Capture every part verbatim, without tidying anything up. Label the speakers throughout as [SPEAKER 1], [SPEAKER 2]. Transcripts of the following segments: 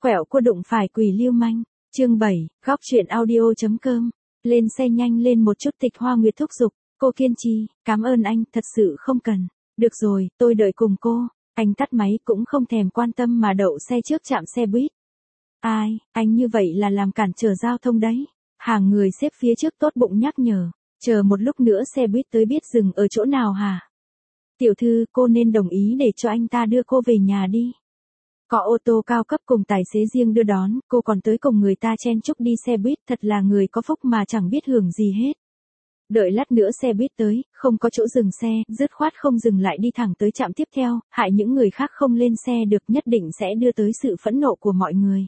[SPEAKER 1] Quẹo cua đụng phải quỷ lưu manh. Chương bảy, góc truyện audio.com. Lên xe nhanh lên một chút, Tịch Hoa Nguyệt thúc giục. Cô kiên trì, cảm ơn anh, thật sự không cần. Được rồi, tôi đợi cùng cô. Anh tắt máy cũng không thèm quan tâm mà đậu xe trước trạm xe buýt. Ai, anh như vậy là làm cản trở giao thông đấy. Hàng người xếp phía trước tốt bụng nhắc nhở. Chờ một lúc nữa xe buýt tới biết dừng ở chỗ nào hả? Tiểu thư, cô nên đồng ý để cho anh ta đưa cô về nhà đi. Có ô tô cao cấp cùng tài xế riêng đưa đón, cô còn tới cùng người ta chen chúc đi xe buýt, thật là người có phúc mà chẳng biết hưởng gì hết. Đợi lát nữa xe buýt tới, không có chỗ dừng xe, dứt khoát không dừng lại đi thẳng tới trạm tiếp theo, hại những người khác không lên xe được, nhất định sẽ đưa tới sự phẫn nộ của mọi người.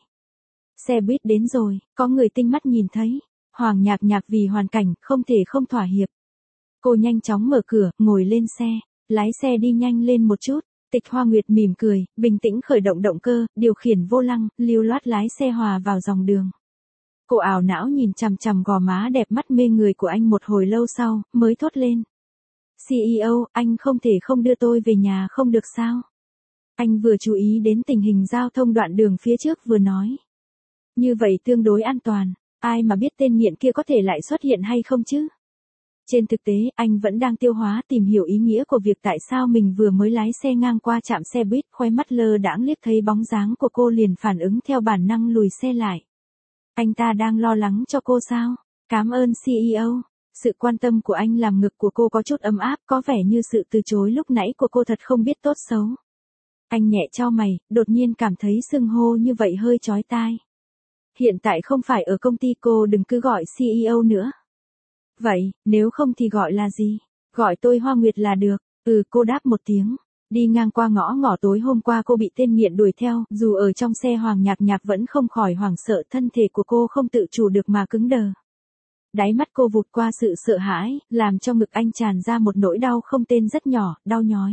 [SPEAKER 1] Xe buýt đến rồi, có người tinh mắt nhìn thấy. Hoàng Nhạc Nhạc vì hoàn cảnh, không thể không thỏa hiệp. Cô nhanh chóng mở cửa, ngồi lên xe, lái xe đi nhanh lên một chút. Tịch Hoa Nguyệt mỉm cười, bình tĩnh khởi động động cơ, điều khiển vô lăng, lưu loát lái xe hòa vào dòng đường. Cô ảo não nhìn chằm chằm gò má đẹp mắt mê người của anh một hồi lâu sau, mới thốt lên. xê e ô, anh không thể không đưa tôi về nhà không được sao? Anh vừa chú ý đến tình hình giao thông đoạn đường phía trước vừa nói. Như vậy tương đối an toàn, ai mà biết tên nghiện kia có thể lại xuất hiện hay không chứ? Trên thực tế, anh vẫn đang tiêu hóa tìm hiểu ý nghĩa của việc tại sao mình vừa mới lái xe ngang qua trạm xe buýt, khóe mắt lơ đãng liếc thấy bóng dáng của cô liền phản ứng theo bản năng lùi xe lại. Anh ta đang lo lắng cho cô sao? Cảm ơn xê e ô. Sự quan tâm của anh làm ngực của cô có chút ấm áp, có vẻ như sự từ chối lúc nãy của cô thật không biết tốt xấu. Anh nhẹ chau mày, đột nhiên cảm thấy xưng hô như vậy hơi chói tai. Hiện tại không phải ở công ty, cô đừng cứ gọi xê e ô nữa. Vậy, nếu không thì gọi là gì? Gọi tôi Hoa Nguyệt là được. Ừ, cô đáp một tiếng. Đi ngang qua ngõ ngõ tối hôm qua cô bị tên nghiện đuổi theo, dù ở trong xe Hoàng Nhạc Nhạc vẫn không khỏi hoảng sợ, thân thể của cô không tự chủ được mà cứng đờ. Đáy mắt cô vụt qua sự sợ hãi, làm cho ngực anh tràn ra một nỗi đau không tên rất nhỏ, đau nhói.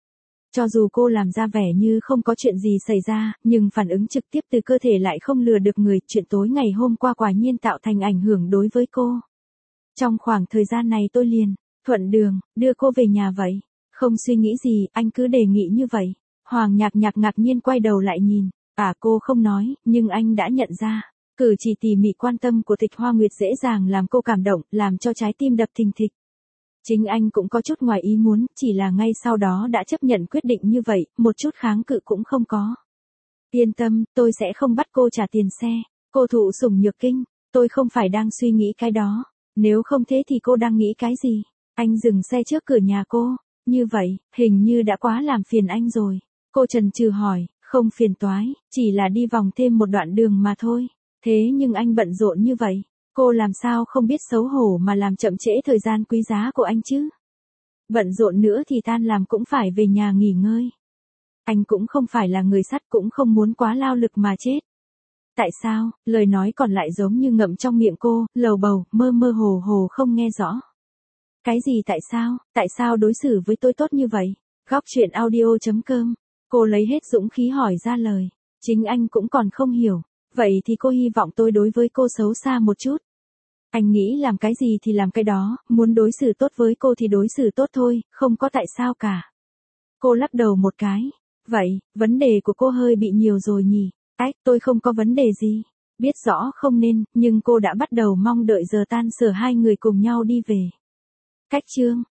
[SPEAKER 1] Cho dù cô làm ra vẻ như không có chuyện gì xảy ra, nhưng phản ứng trực tiếp từ cơ thể lại không lừa được người, chuyện tối ngày hôm qua quả nhiên tạo thành ảnh hưởng đối với cô. Trong khoảng thời gian này tôi liền, thuận đường, đưa cô về nhà vậy. Không suy nghĩ gì, anh cứ đề nghị như vậy. Hoàng Nhạc Nhạc ngạc nhiên quay đầu lại nhìn. À, cô không nói, nhưng anh đã nhận ra. Cử chỉ tỉ mỉ quan tâm của Tịch Hoa Nguyệt dễ dàng làm cô cảm động, làm cho trái tim đập thình thịch. Chính anh cũng có chút ngoài ý muốn, chỉ là ngay sau đó đã chấp nhận quyết định như vậy, một chút kháng cự cũng không có. Yên tâm, tôi sẽ không bắt cô trả tiền xe. Cô thụ sủng nhược kinh, tôi không phải đang suy nghĩ cái đó. Nếu không thế thì cô đang nghĩ cái gì? Anh dừng xe trước cửa nhà cô. Như vậy, hình như đã quá làm phiền anh rồi. Cô chần chừ hỏi, không phiền toái, chỉ là đi vòng thêm một đoạn đường mà thôi. Thế nhưng anh bận rộn như vậy, cô làm sao không biết xấu hổ mà làm chậm trễ thời gian quý giá của anh chứ? Bận rộn nữa thì tan làm cũng phải về nhà nghỉ ngơi. Anh cũng không phải là người sắt, cũng không muốn quá lao lực mà chết. Tại sao? Lời nói còn lại giống như ngậm trong miệng cô, lầu bầu, mơ mơ hồ hồ không nghe rõ. Cái gì tại sao? Tại sao đối xử với tôi tốt như vậy? Góc truyện audio.com. Cô lấy hết dũng khí hỏi ra lời. Chính anh cũng còn không hiểu. Vậy thì cô hy vọng tôi đối với cô xấu xa một chút. Anh nghĩ làm cái gì thì làm cái đó, muốn đối xử tốt với cô thì đối xử tốt thôi, không có tại sao cả. Cô lắc đầu một cái. Vậy, vấn đề của cô hơi bị nhiều rồi nhỉ? Ách, tôi không có vấn đề gì. Biết rõ không nên, nhưng cô đã bắt đầu mong đợi giờ tan sở hai người cùng nhau đi về. Cách chương.